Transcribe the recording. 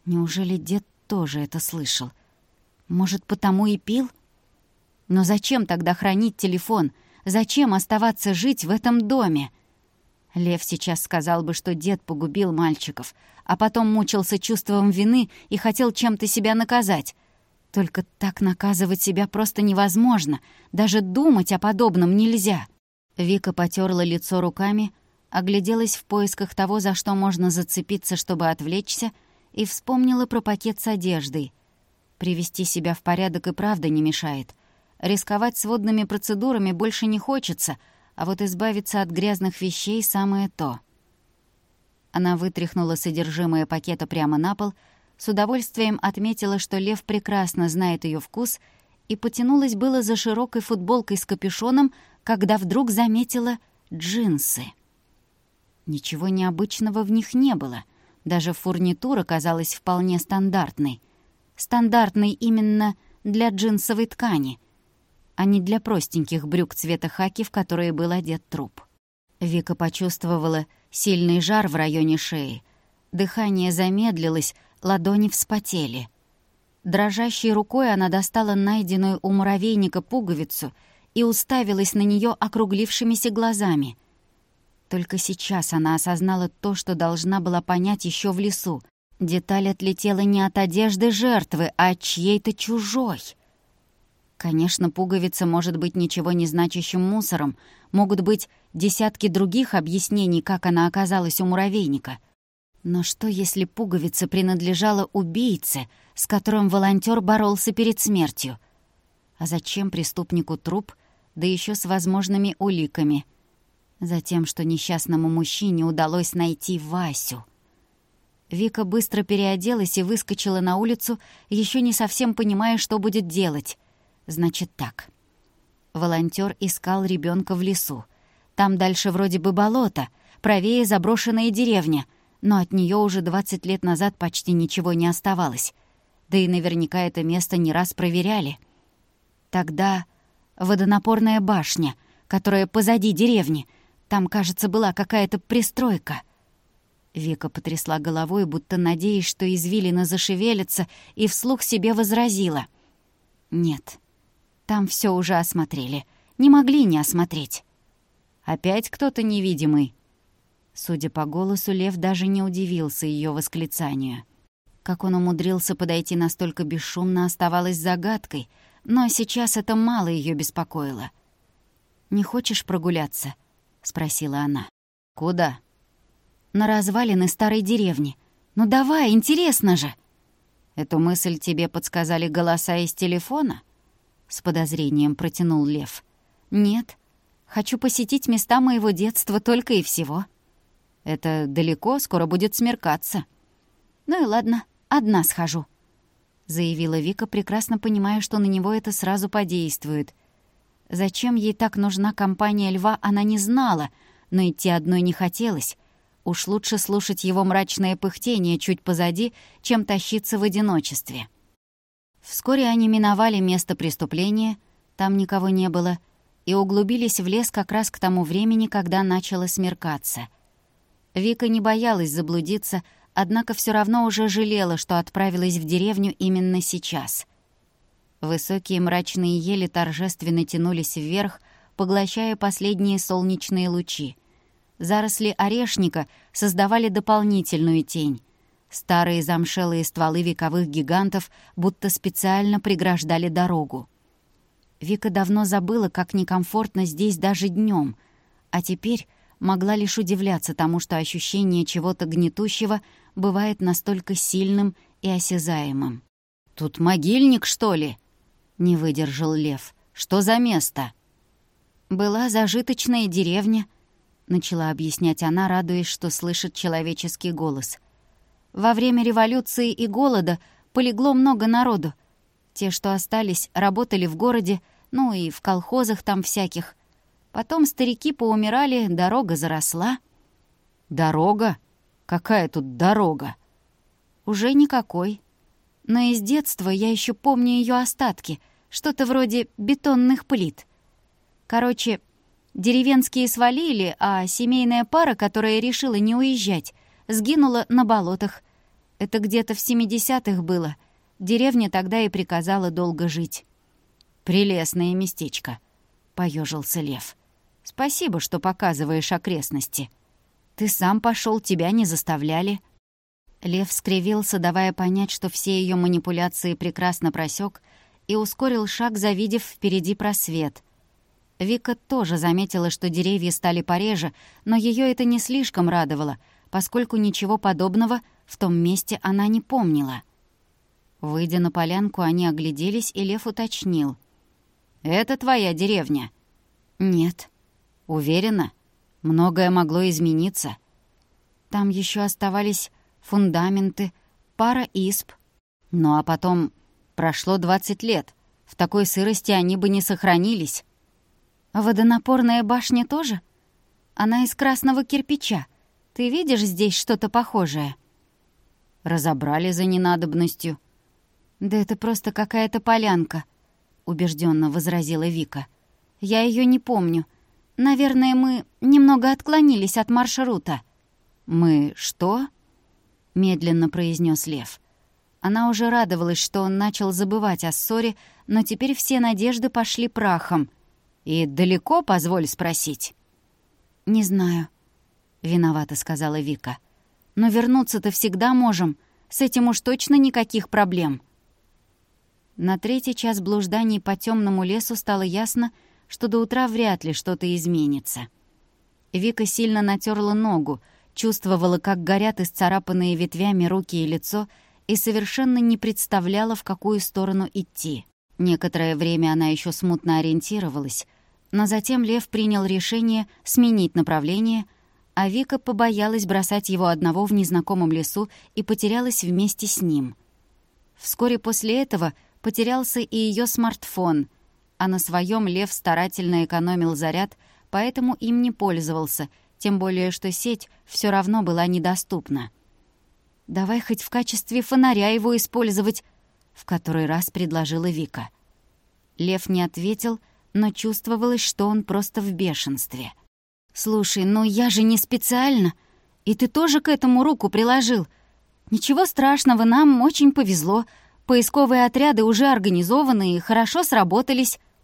Неужели дед тоже это слышал? Может, потому и пил? Но зачем тогда хранить телефон? Зачем оставаться жить в этом доме? Лев сейчас сказал бы, что дед погубил мальчиков, а потом мучился чувством вины и хотел чем-то себя наказать. Только так наказывать себя просто невозможно. Даже думать о подобном нельзя. Вика потёрла лицо руками, огляделась в поисках того, за что можно зацепиться, чтобы отвлечься, и вспомнила про пакет с одеждой. Привести себя в порядок и правда не мешает. Рисковать с водными процедурами больше не хочется, а вот избавиться от грязных вещей — самое то. Она вытряхнула содержимое пакета прямо на пол, с удовольствием отметила, что Лев прекрасно знает её вкус, и потянулась было за широкой футболкой с капюшоном, когда вдруг заметила джинсы. Ничего необычного в них не было. Даже фурнитура казалась вполне стандартной. Стандартной именно для джинсовой ткани, а не для простеньких брюк цвета хаки, в которые был одет труп. Вика почувствовала сильный жар в районе шеи. Дыхание замедлилось, ладони вспотели. Дрожащей рукой она достала найденную у муравейника пуговицу и уставилась на неё округлившимися глазами. Только сейчас она осознала то, что должна была понять ещё в лесу. Деталь отлетела не от одежды жертвы, а от чьей-то чужой. Конечно, пуговица может быть ничего не значащим мусором, могут быть десятки других объяснений, как она оказалась у муравейника. Но что, если пуговица принадлежала убийце, с которым волонтёр боролся перед смертью? А зачем преступнику труп, да ещё с возможными уликами? Затем, что несчастному мужчине удалось найти Васю. Вика быстро переоделась и выскочила на улицу, ещё не совсем понимая, что будет делать. Значит так. Волонтёр искал ребёнка в лесу. Там дальше вроде бы болото, правее заброшенная деревня, но от неё уже 20 лет назад почти ничего не оставалось. Да и наверняка это место не раз проверяли. Тогда водонапорная башня, которая позади деревни. Там, кажется, была какая-то пристройка. Вика потрясла головой, будто надеясь, что извилины зашевелятся, и вслух себе возразила. Нет, там всё уже осмотрели. Не могли не осмотреть. Опять кто-то невидимый. Судя по голосу, Лев даже не удивился её восклицанию. Как он умудрился подойти настолько бесшумно, оставалось загадкой, но сейчас это мало её беспокоило. «Не хочешь прогуляться?» — спросила она. «Куда?» «На развалины старой деревни. Ну давай, интересно же!» «Эту мысль тебе подсказали голоса из телефона?» — с подозрением протянул Лев. «Нет. Хочу посетить места моего детства только и всего». «Это далеко, скоро будет смеркаться». «Ну и ладно, одна схожу», — заявила Вика, прекрасно понимая, что на него это сразу подействует. Зачем ей так нужна компания Льва, она не знала, но идти одной не хотелось. Уж лучше слушать его мрачное пыхтение чуть позади, чем тащиться в одиночестве. Вскоре они миновали место преступления, там никого не было, и углубились в лес как раз к тому времени, когда начало смеркаться. Вика не боялась заблудиться, однако всё равно уже жалела, что отправилась в деревню именно сейчас. Высокие мрачные ели торжественно тянулись вверх, поглощая последние солнечные лучи. Заросли орешника создавали дополнительную тень. Старые замшелые стволы вековых гигантов будто специально преграждали дорогу. Вика давно забыла, как некомфортно здесь даже днём, а теперь могла лишь удивляться тому, что ощущение чего-то гнетущего бывает настолько сильным и осязаемым. «Тут могильник, что ли?» — не выдержал Лев. «Что за место?» «Была зажиточная деревня», — начала объяснять она, радуясь, что слышит человеческий голос. «Во время революции и голода полегло много народу. Те, что остались, работали в городе, ну и в колхозах там всяких. Потом старики поумирали, дорога заросла». «Дорога? Какая тут дорога?» «Уже никакой. Но из детства я ещё помню её остатки, что-то вроде бетонных плит. Короче, деревенские свалили, а семейная пара, которая решила не уезжать, сгинула на болотах. Это где-то в 70-х было. Деревня тогда и приказала долго жить». «Прелестное местечко», — поёжился Лев. «Спасибо, что показываешь окрестности. Ты сам пошёл, тебя не заставляли». Лев скривился, давая понять, что все её манипуляции прекрасно просёк, и ускорил шаг, завидев впереди просвет. Вика тоже заметила, что деревья стали пореже, но её это не слишком радовало, поскольку ничего подобного в том месте она не помнила. Выйдя на полянку, они огляделись, и Лев уточнил. «Это твоя деревня?» «Нет». «Уверена? Многое могло измениться». «Там ещё оставались фундаменты, пара исп». «Ну а потом прошло 20 лет. В такой сырости они бы не сохранились». «Водонапорная башня тоже? Она из красного кирпича. Ты видишь здесь что-то похожее?» «Разобрали за ненадобностью». «Да это просто какая-то полянка», — убеждённо возразила Вика. «Я её не помню. Наверное, мы немного отклонились от маршрута». «Мы что?» — медленно произнёс Лев. Она уже радовалась, что он начал забывать о ссоре, но теперь все надежды пошли прахом. «И далеко, позволь спросить?» «Не знаю», — виновата сказала Вика. «Но вернуться-то всегда можем. С этим уж точно никаких проблем». На 3-й час блужданий по тёмному лесу стало ясно, что до утра вряд ли что-то изменится. Вика сильно натёрла ногу, чувствовала, как горят исцарапанные ветвями руки и лицо, и совершенно не представляла, в какую сторону идти. Некоторое время она ещё смутно ориентировалась, но затем Лев принял решение сменить направление, а Вика побоялась бросать его одного в незнакомом лесу и потерялась вместе с ним. Вскоре после этого потерялся и её смартфон, а на своём Лев старательно экономил заряд, поэтому им не пользовался, тем более что сеть всё равно была недоступна. «Давай хоть в качестве фонаря его использовать», — в который раз предложила Вика. Лев не ответил, но чувствовалось, что он просто в бешенстве. «Слушай, ну я же не специально, и ты тоже к этому руку приложил. Ничего страшного, нам очень повезло. Поисковые отряды уже организованы и хорошо сработались».